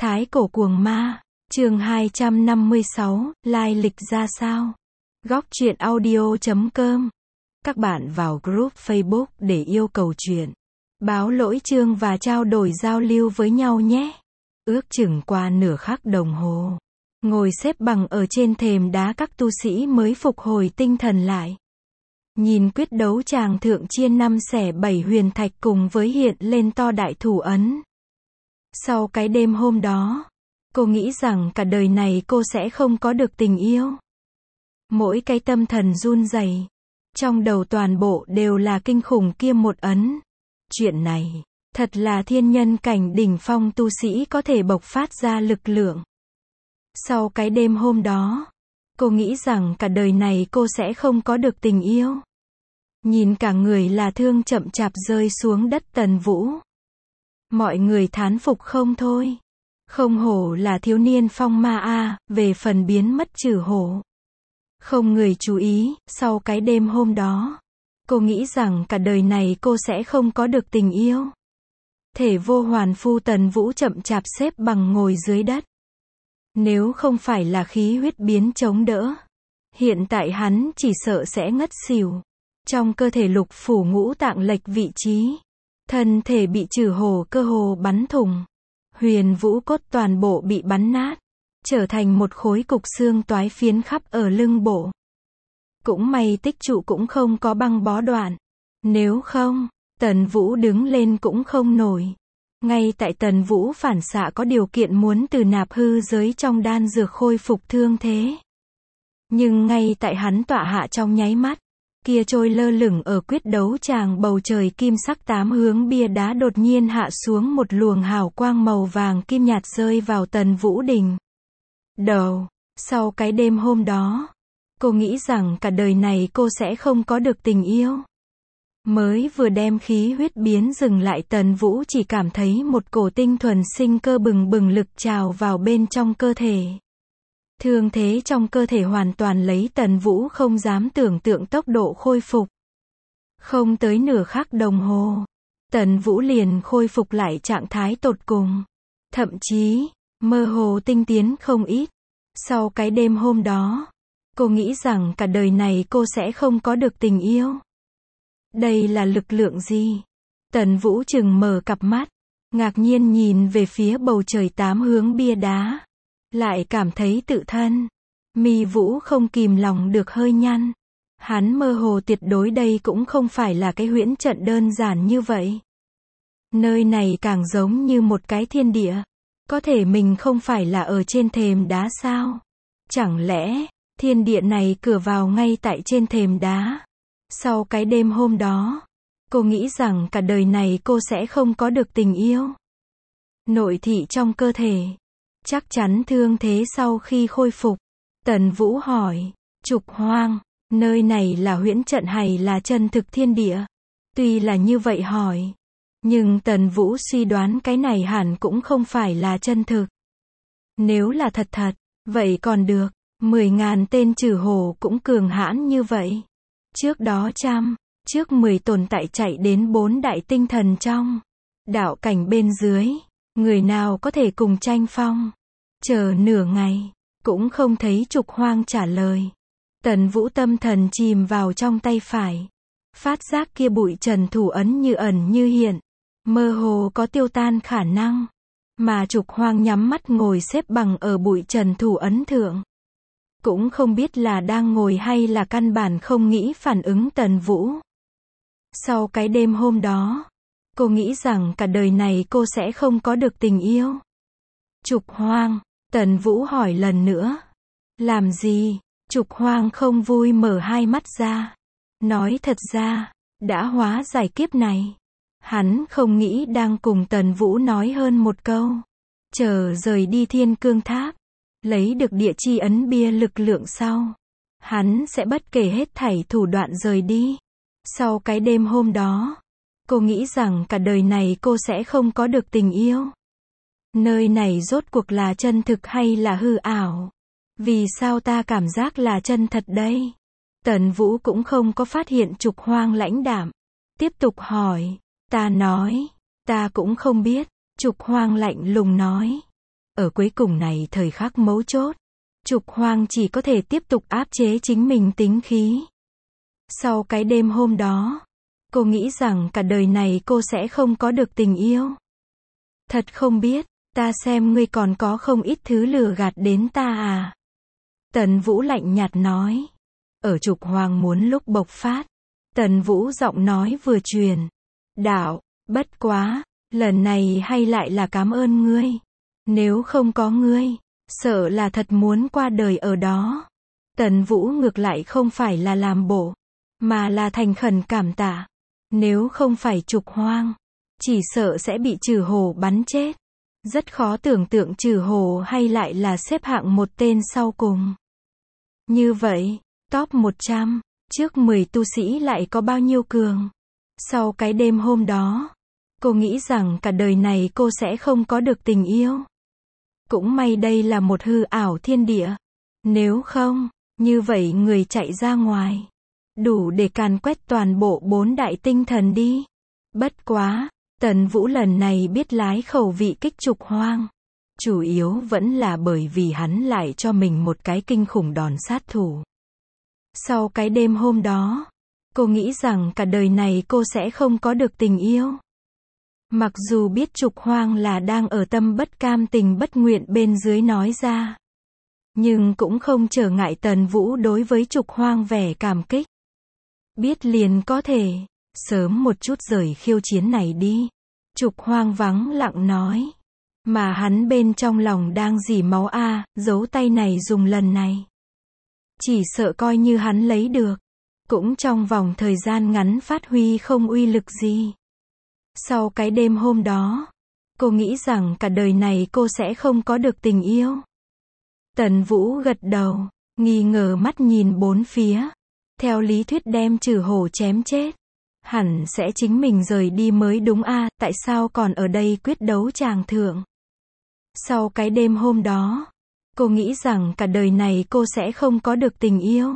Thái cổ cuồng ma, chương 256, lai lịch ra sao? Góc truyện audio.com. Các bạn vào group Facebook để yêu cầu chuyện, báo lỗi chương và trao đổi giao lưu với nhau nhé. Ước chừng qua nửa khắc đồng hồ, ngồi xếp bằng ở trên thềm đá các tu sĩ mới phục hồi tinh thần lại. Nhìn quyết đấu tràng thượng chia 5 xẻ 7 huyền thạch cùng với hiện lên to đại thủ ấn. Sau cái đêm hôm đó, cô nghĩ rằng cả đời này cô sẽ không có được tình yêu. Mỗi cái tâm thần run rẩy, trong đầu toàn bộ đều là kinh khủng kia một ấn. Chuyện này, thật là thiên nhân cảnh đỉnh phong tu sĩ có thể bộc phát ra lực lượng. Sau cái đêm hôm đó, cô nghĩ rằng cả đời này cô sẽ không có được tình yêu. Nhìn cả người là thương chậm chạp rơi xuống đất Tần Vũ. Mọi người thán phục không thôi. Không hổ là thiếu niên phong ma a, về phần biến mất trừ hổ. Không người chú ý, sau cái đêm hôm đó, cô nghĩ rằng cả đời này cô sẽ không có được tình yêu. Thể vô hoàn phu Tần Vũ chậm chạp xếp bằng ngồi dưới đất. Nếu không phải là khí huyết biến chống đỡ, hiện tại hắn chỉ sợ sẽ ngất xỉu. Trong cơ thể lục phủ ngũ tạng lệch vị trí, thân thể bị trừ hổ cơ hồ bắn thủng. Huyền vũ cốt toàn bộ bị bắn nát, trở thành một khối cục xương toái phiến khắp ở lưng bộ. Cũng may tích trụ cũng không có băng bó đoạn. Nếu không, Tần Vũ đứng lên cũng không nổi. Ngay tại Tần Vũ phản xạ có điều kiện muốn từ nạp hư giới trong đan dược khôi phục thương thế. Nhưng ngay tại hắn tọa hạ trong nháy mắt, kia trôi lơ lửng ở quyết đấu tràng bầu trời kim sắc 8 hướng bia đá đột nhiên hạ xuống một luồng hào quang màu vàng kim nhạt rơi vào Tần Vũ đỉnh đầu. Sau cái đêm hôm đó, cô nghĩ rằng cả đời này cô sẽ không có được tình yêu. Mới vừa đem khí huyết biến dừng lại, Tần Vũ chỉ cảm thấy một cổ tinh thuần sinh cơ bừng bừng lực trào vào bên trong cơ thể. Thương thế trong cơ thể hoàn toàn lấy Tần Vũ không dám tưởng tượng tốc độ khôi phục. Không tới nửa khắc đồng hồ, Tần Vũ liền khôi phục lại trạng thái tột cùng. Thậm chí, mơ hồ tinh tiến không ít. Sau cái đêm hôm đó, cô nghĩ rằng cả đời này cô sẽ không có được tình yêu. Đây là lực lượng gì? Tần Vũ chừng mở cặp mắt, ngạc nhiên nhìn về phía bầu trời 8 hướng bia đá. Lại cảm thấy tự thân, mi Vũ không kìm lòng được hơi nhăn. Hắn mơ hồ tuyệt đối đây cũng không phải là cái huyễn trận đơn giản như vậy. Nơi này càng giống như một cái thiên địa. Có thể mình không phải là ở trên thềm đá sao? Chẳng lẽ, thiên địa này cửa vào ngay tại trên thềm đá? Sau cái đêm hôm đó, cô nghĩ rằng cả đời này cô sẽ không có được tình yêu. Nội thị trong cơ thể, chắc chắn thương thế sau khi khôi phục. Tần Vũ hỏi, Trục Hoang, nơi này là huyễn trận hay là chân thực thiên địa? Tuy là như vậy hỏi, nhưng Tần Vũ suy đoán cái này hẳn cũng không phải là chân thực. Nếu là thật thật, vậy còn được, 10.000 tên trừ hổ cũng cường hãn như vậy. Trước đó trước 10 tồn tại chạy đến 4 đại tinh thần trong đạo cảnh bên dưới, người nào có thể cùng tranh phong. Chờ nửa ngày, cũng không thấy Trục Hoang trả lời. Tần Vũ tâm thần chìm vào trong tay phải. Phát giác kia bụi trần thủ ấn như ẩn như hiện, mơ hồ có tiêu tan khả năng. Mà Trục Hoang nhắm mắt ngồi xếp bằng ở bụi trần thủ ấn thượng. Cũng không biết là đang ngồi hay là căn bản không nghĩ phản ứng Tần Vũ. Sau cái đêm hôm đó, cô nghĩ rằng cả đời này cô sẽ không có được tình yêu. Trục Hoang, Tần Vũ hỏi lần nữa. Làm gì? Trục Hoang không vui mở hai mắt ra. Nói thật ra, đã hóa giải kiếp này. Hắn không nghĩ đang cùng Tần Vũ nói hơn một câu. Chờ rời đi Thiên Cương Tháp, lấy được địa chi ấn bia lực lượng sau, hắn sẽ bất kể hết thảy thủ đoạn rời đi. Sau cái đêm hôm đó, cô nghĩ rằng cả đời này cô sẽ không có được tình yêu. Nơi này rốt cuộc là chân thực hay là hư ảo? Vì sao ta cảm giác là chân thật đây? Tần Vũ cũng không có phát hiện Trục Hoang lãnh đạm. Tiếp tục hỏi, ta nói, ta cũng không biết. Trục Hoang lạnh lùng nói, Ở cuối cùng này thời khắc mấu chốt, Trục Hoang chỉ có thể tiếp tục áp chế chính mình tính khí. Sau cái đêm hôm đó, cô nghĩ rằng cả đời này cô sẽ không có được tình yêu. Thật không biết, ta xem ngươi còn có không ít thứ lừa gạt đến ta à. Tần Vũ lạnh nhạt nói. Ở Trục Hoang muốn lúc bộc phát, Tần Vũ giọng nói vừa truyền. Đạo, bất quá, lần này hay lại là cảm ơn ngươi. Nếu không có ngươi, sợ là thật muốn qua đời ở đó. Tần Vũ ngược lại không phải là làm bộ, mà là thành khẩn cảm tạ. Nếu không phải Trục Hoang, chỉ sợ sẽ bị Trừ Hồ bắn chết. Rất khó tưởng tượng Trừ Hồ hay lại là xếp hạng một tên sau cùng. Như vậy, top 100, trước 10 tu sĩ lại có bao nhiêu cường? Sau cái đêm hôm đó, cô nghĩ rằng cả đời này cô sẽ không có được tình yêu. Cũng may đây là một hư ảo thiên địa. Nếu không, như vậy người chạy ra ngoài, đủ để càn quét toàn bộ 4 đại tinh thần đi. Bất quá, Tần Vũ lần này biết lái khẩu vị kích Trục Hoang. Chủ yếu vẫn là bởi vì hắn lại cho mình một cái kinh khủng đòn sát thủ. Sau cái đêm hôm đó, cô nghĩ rằng cả đời này cô sẽ không có được tình yêu. Mặc dù biết Trục Hoang là đang ở tâm bất cam tình bất nguyện bên dưới nói ra, nhưng cũng không trở ngại Tần Vũ đối với Trục Hoang vẻ cảm kích. Biết liền có thể, sớm một chút rời khiêu chiến này đi. Trục Hoang vắng lặng nói. Mà hắn bên trong lòng đang rỉ máu a, dấu tay này dùng lần này. Chỉ sợ coi như hắn lấy được, cũng trong vòng thời gian ngắn phát huy không uy lực gì. Sau cái đêm hôm đó, cô nghĩ rằng cả đời này cô sẽ không có được tình yêu. Tần Vũ gật đầu, nghi ngờ mắt nhìn bốn phía. Theo lý thuyết đem Trừ Hổ chém chết, hẳn sẽ chính mình rời đi mới đúng a, tại sao còn ở đây quyết đấu tràng thượng? Sau cái đêm hôm đó, cô nghĩ rằng cả đời này cô sẽ không có được tình yêu.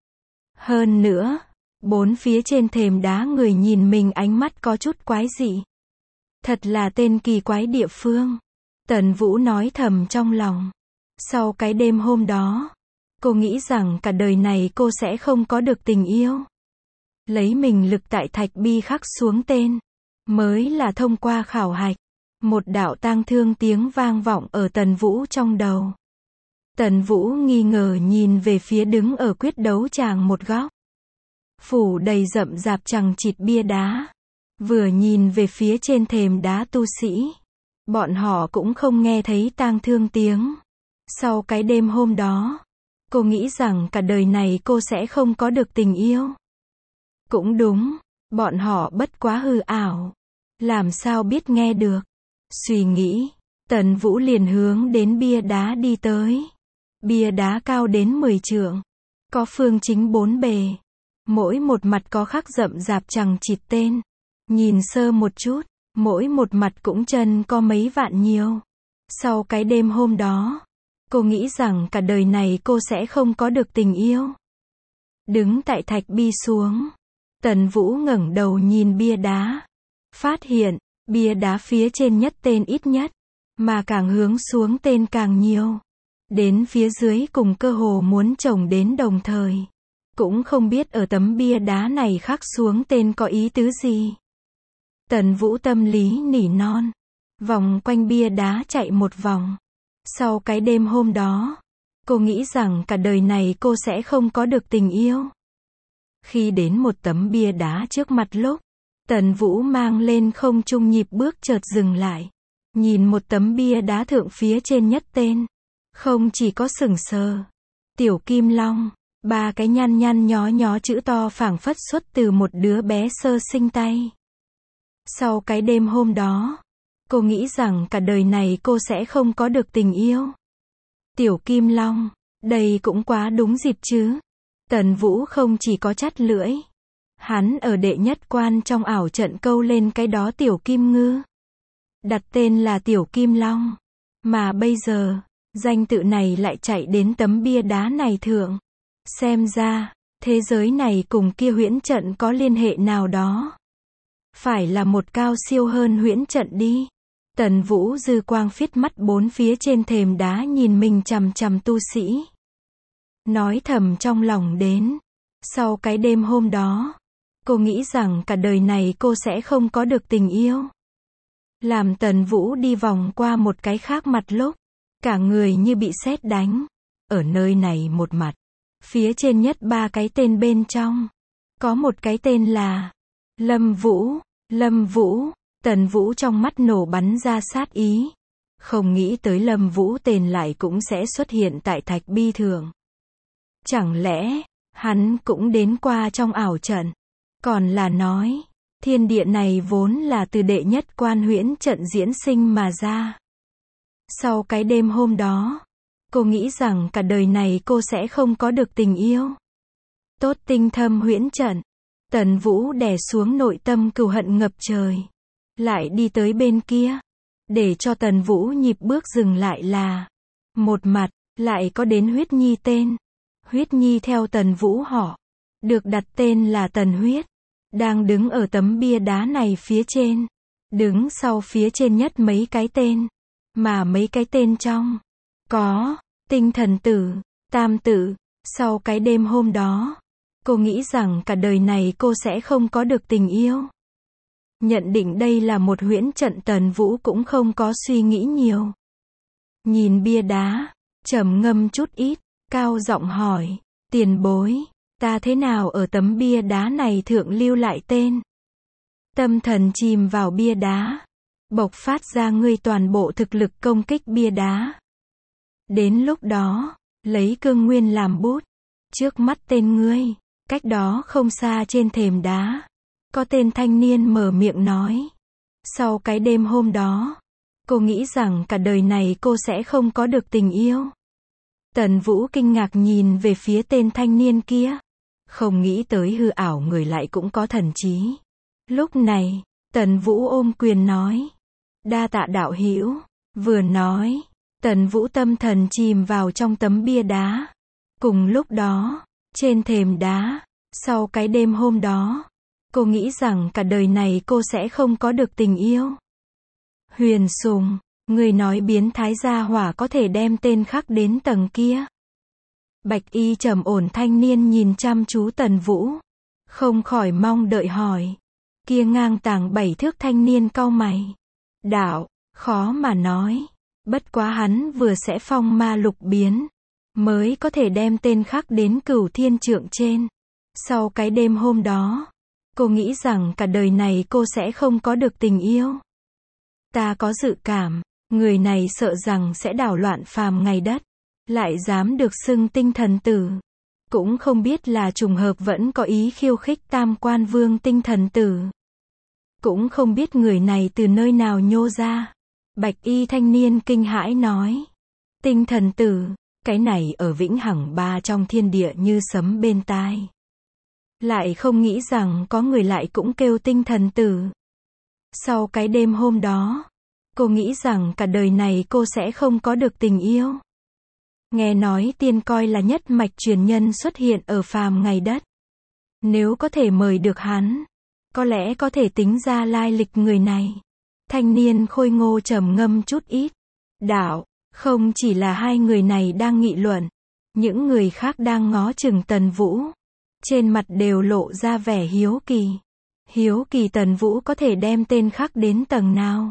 Hơn nữa, bốn phía trên thềm đá người nhìn mình ánh mắt có chút quái dị. Thật là tên kỳ quái địa phương. Tần Vũ nói thầm trong lòng. Sau cái đêm hôm đó, cô nghĩ rằng cả đời này cô sẽ không có được tình yêu. Lấy mình lực tại thạch bi khắc xuống tên, mới là thông qua khảo hạch. Một đạo tang thương tiếng vang vọng ở Tần Vũ trong đầu. Tần Vũ nghi ngờ nhìn về phía đứng ở quyết đấu tràng một góc. Phủ đầy rậm rạp chằng chịt bia đá. Vừa nhìn về phía trên thềm đá tu sĩ, bọn họ cũng không nghe thấy tang thương tiếng. Sau cái đêm hôm đó, cô nghĩ rằng cả đời này cô sẽ không có được tình yêu. Cũng đúng, bọn họ bất quá hư ảo. Làm sao biết nghe được? Suy nghĩ, Tần Vũ liền hướng đến bia đá đi tới. Bia đá cao đến 10 trượng, có phương chính 4 bề. Mỗi một mặt có khắc rậm rạp chằng chịt tên. Nhìn sơ một chút, mỗi một mặt cũng chân có mấy vạn nhiều. Sau cái đêm hôm đó, cô nghĩ rằng cả đời này cô sẽ không có được tình yêu. Đứng tại thạch bi xuống, Tần Vũ ngẩng đầu nhìn bia đá. Phát hiện, bia đá phía trên nhất tên ít nhất, mà càng hướng xuống tên càng nhiều. Đến phía dưới cùng cơ hồ muốn chồng đến đồng thời. Cũng không biết ở tấm bia đá này khắc xuống tên có ý tứ gì. Tần Vũ tâm lý nỉ non. Vòng quanh bia đá chạy một vòng. Sau cái đêm hôm đó, cô nghĩ rằng cả đời này cô sẽ không có được tình yêu. Khi đến một tấm bia đá trước mặt lúc, Tần Vũ mang lên không trung nhịp bước chợt dừng lại. Nhìn một tấm bia đá thượng phía trên nhất tên. Không chỉ có sừng sờ. Tiểu Kim Long, 3 cái nhăn nhăn nhó nhó chữ to phảng phất xuất từ một đứa bé sơ sinh tay. Sau cái đêm hôm đó, cô nghĩ rằng cả đời này cô sẽ không có được tình yêu. Tiểu Kim Long, đây cũng quá đúng dịp chứ. Tần Vũ không chỉ có chắt lưỡi. Hắn ở đệ nhất quan trong ảo trận câu lên cái đó Tiểu Kim Ngư. Đặt tên là Tiểu Kim Long. Mà bây giờ, danh tự này lại chạy đến tấm bia đá này thượng. Xem ra, thế giới này cùng kia huyễn trận có liên hệ nào đó. Phải là một cao siêu hơn huyễn trận đi. Tần Vũ dư quang phiết mắt bốn phía trên thềm đá nhìn mình chằm chằm tu sĩ. Nói thầm trong lòng đến. Sau cái đêm hôm đó, cô nghĩ rằng cả đời này cô sẽ không có được tình yêu. Làm Tần Vũ đi vòng qua một cái khác mặt lúc, cả người như bị sét đánh. Ở nơi này một mặt, phía trên nhất ba cái tên bên trong. Có một cái tên là Lâm Vũ. Lâm Vũ, Tần Vũ trong mắt nổ bắn ra sát ý. Không nghĩ tới Lâm Vũ tên lại cũng sẽ xuất hiện tại Thạch Bi Thường. Chẳng lẽ, hắn cũng đến qua trong ảo trận. Còn là nói, thiên địa này vốn là từ đệ nhất quan huyễn trận diễn sinh mà ra. Sau cái đêm hôm đó, cô nghĩ rằng cả đời này cô sẽ không có được tình yêu. Tốt tinh thâm huyễn trận. Tần Vũ đè xuống nội tâm cừu hận ngập trời. Lại đi tới bên kia. Để cho Tần Vũ nhịp bước dừng lại là. Một mặt, lại có đến Huyết Nhi tên. Huyết Nhi theo Tần Vũ họ. Được đặt tên là Tần Huyết. Đang đứng ở tấm bia đá này phía trên. Đứng sau phía trên nhất mấy cái tên. Mà mấy cái tên trong. Có, Tinh Thần Tử, Tam Tử. Sau cái đêm hôm đó, cô nghĩ rằng cả đời này cô sẽ không có được tình yêu. Nhận định đây là một huyễn trận, Tần Vũ cũng không có suy nghĩ nhiều. Nhìn bia đá, trầm ngâm chút ít, cao giọng hỏi, tiền bối, ta thế nào ở tấm bia đá này thượng lưu lại tên? Tâm thần chìm vào bia đá, bộc phát ra ngươi toàn bộ thực lực công kích bia đá. Đến lúc đó, lấy cương nguyên làm bút, trước mắt tên ngươi, cách đó không xa trên thềm đá, có tên thanh niên mở miệng nói. Sau cái đêm hôm đó, cô nghĩ rằng cả đời này cô sẽ không có được tình yêu. Tần Vũ kinh ngạc nhìn về phía tên thanh niên kia. Không nghĩ tới hư ảo người lại cũng có thần trí. Lúc này, Tần Vũ ôm quyền nói. Đa tạ đạo hữu. Vừa nói, Tần Vũ tâm thần chìm vào trong tấm bia đá. Cùng lúc đó, trên thềm đá, sau cái đêm hôm đó, cô nghĩ rằng cả đời này cô sẽ không có được tình yêu. Huyền Sùng, người nói biến thái gia hỏa có thể đem tên khắc đến tầng kia. Bạch y trầm ổn thanh niên nhìn chăm chú Tần Vũ, không khỏi mong đợi hỏi. Kia ngang tàng 7 thước thanh niên cau mày. Đạo, khó mà nói. Bất quá hắn vừa sẽ phong ma lục biến, mới có thể đem tên khắc đến Cửu Thiên Trượng trên. Sau cái đêm hôm đó, cô nghĩ rằng cả đời này cô sẽ không có được tình yêu. Ta có dự cảm, người này sợ rằng sẽ đảo loạn phàm ngày đất, lại dám được xưng Tinh Thần Tử. Cũng không biết là trùng hợp vẫn có ý khiêu khích Tam Quan Vương Tinh Thần Tử. Cũng không biết người này từ nơi nào nhô ra. Bạch y thanh niên kinh hãi nói. Tinh Thần Tử, cái này ở vĩnh hằng ba trong thiên địa như sấm bên tai. Lại không nghĩ rằng có người lại cũng kêu Tinh Thần Tử. Sau cái đêm hôm đó, cô nghĩ rằng cả đời này cô sẽ không có được tình yêu. Nghe nói tiên coi là nhất mạch truyền nhân xuất hiện ở phàm ngày đất. Nếu có thể mời được hắn, có lẽ có thể tính ra lai lịch người này. Thanh niên khôi ngô trầm ngâm chút ít. Đạo, không chỉ là hai người này đang nghị luận, những người khác đang ngó chừng Tần Vũ. Trên mặt đều lộ ra vẻ hiếu kỳ. Hiếu kỳ Tần Vũ có thể đem tên khắc đến tầng nào.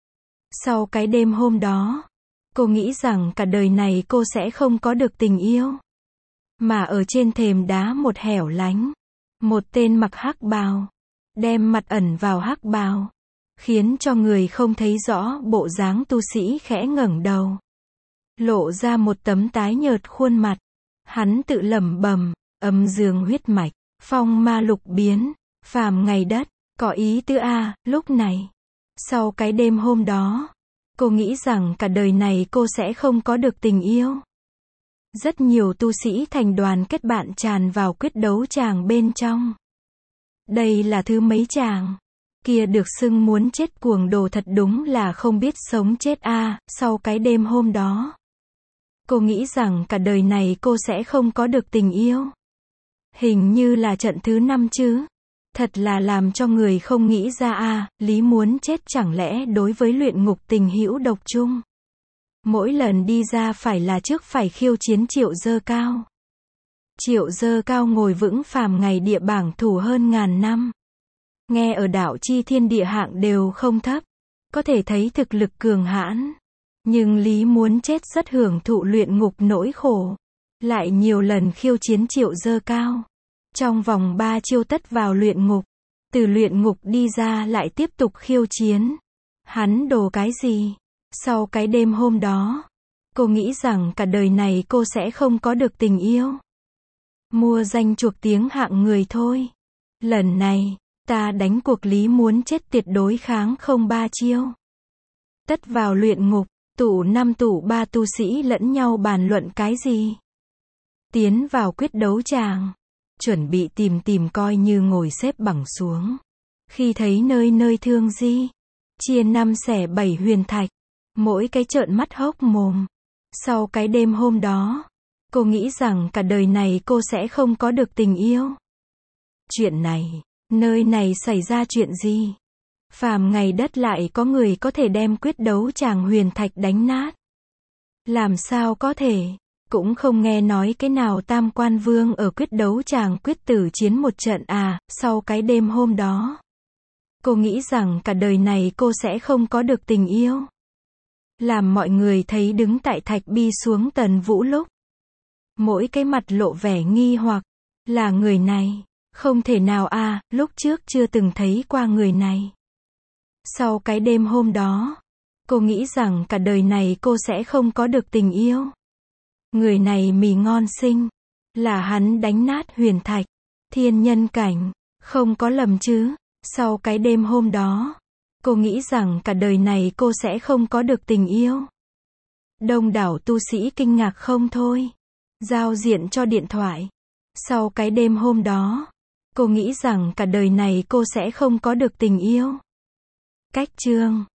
Sau cái đêm hôm đó, cô nghĩ rằng cả đời này cô sẽ không có được tình yêu. Mà ở trên thềm đá một hẻo lánh, một tên mặc hắc bào, đem mặt ẩn vào hắc bào, khiến cho người không thấy rõ bộ dáng tu sĩ khẽ ngẩng đầu. Lộ ra một tấm tái nhợt khuôn mặt. Hắn tự lẩm bẩm, âm dương huyết mạch, phong ma lục biến, phàm ngày đất, có ý tứ a. Lúc này, sau cái đêm hôm đó, cô nghĩ rằng cả đời này cô sẽ không có được tình yêu. Rất nhiều tu sĩ thành đoàn kết bạn tràn vào quyết đấu tràng bên trong. Đây là thứ mấy chàng? Kia được xưng muốn chết cuồng đồ thật đúng là không biết sống chết a. Sau cái đêm hôm đó, cô nghĩ rằng cả đời này cô sẽ không có được tình yêu. Hình như là trận thứ 5 chứ. Thật là làm cho người không nghĩ ra a, Lý muốn chết chẳng lẽ đối với luyện ngục tình hữu độc chung. Mỗi lần đi ra phải là trước phải khiêu chiến Triệu Dơ Cao. Triệu Dơ Cao ngồi vững phàm ngày địa bảng thủ hơn ngàn năm. Nghe ở đạo chi thiên địa hạng đều không thấp. Có thể thấy thực lực cường hãn. Nhưng Lý muốn chết rất hưởng thụ luyện ngục nỗi khổ. Lại nhiều lần khiêu chiến Triệu Dơ Cao. Trong vòng 3 chiêu tất vào luyện ngục. Từ luyện ngục đi ra lại tiếp tục khiêu chiến. Hắn đồ cái gì? Sau cái đêm hôm đó, cô nghĩ rằng cả đời này cô sẽ không có được tình yêu. Mua danh chuộc tiếng hạng người thôi. Lần này, ta đánh cuộc Lý muốn chết tuyệt đối kháng không 3 chiêu. Tất vào luyện ngục, tụ 5 tụ 3 tu sĩ lẫn nhau bàn luận cái gì? Tiến vào quyết đấu tràng. Chuẩn bị tìm coi như ngồi xếp bằng xuống. Khi thấy nơi nơi thương di. Chia 5 xẻ 7 huyền thạch. Mỗi cái trợn mắt hốc mồm. Sau cái đêm hôm đó, cô nghĩ rằng cả đời này cô sẽ không có được tình yêu. Chuyện này, nơi này xảy ra chuyện gì? Phàm ngày đất lại có người có thể đem quyết đấu tràng huyền thạch đánh nát. Làm sao có thể? Cũng không nghe nói cái nào tam quan vương ở quyết đấu tràng quyết tử chiến một trận à, sau cái đêm hôm đó. Cô nghĩ rằng cả đời này cô sẽ không có được tình yêu. Làm mọi người thấy đứng tại thạch bi xuống Tần Vũ lúc. Mỗi cái mặt lộ vẻ nghi hoặc, là người này, không thể nào à, lúc trước chưa từng thấy qua người này. Sau cái đêm hôm đó, cô nghĩ rằng cả đời này cô sẽ không có được tình yêu. Người này mì ngon xinh, là hắn đánh nát huyền thạch, thiên nhân cảnh, không có lầm chứ. Sau cái đêm hôm đó, cô nghĩ rằng cả đời này cô sẽ không có được tình yêu. Đông đảo tu sĩ kinh ngạc không thôi. Giao diện cho điện thoại. Sau cái đêm hôm đó, cô nghĩ rằng cả đời này cô sẽ không có được tình yêu. Cách chương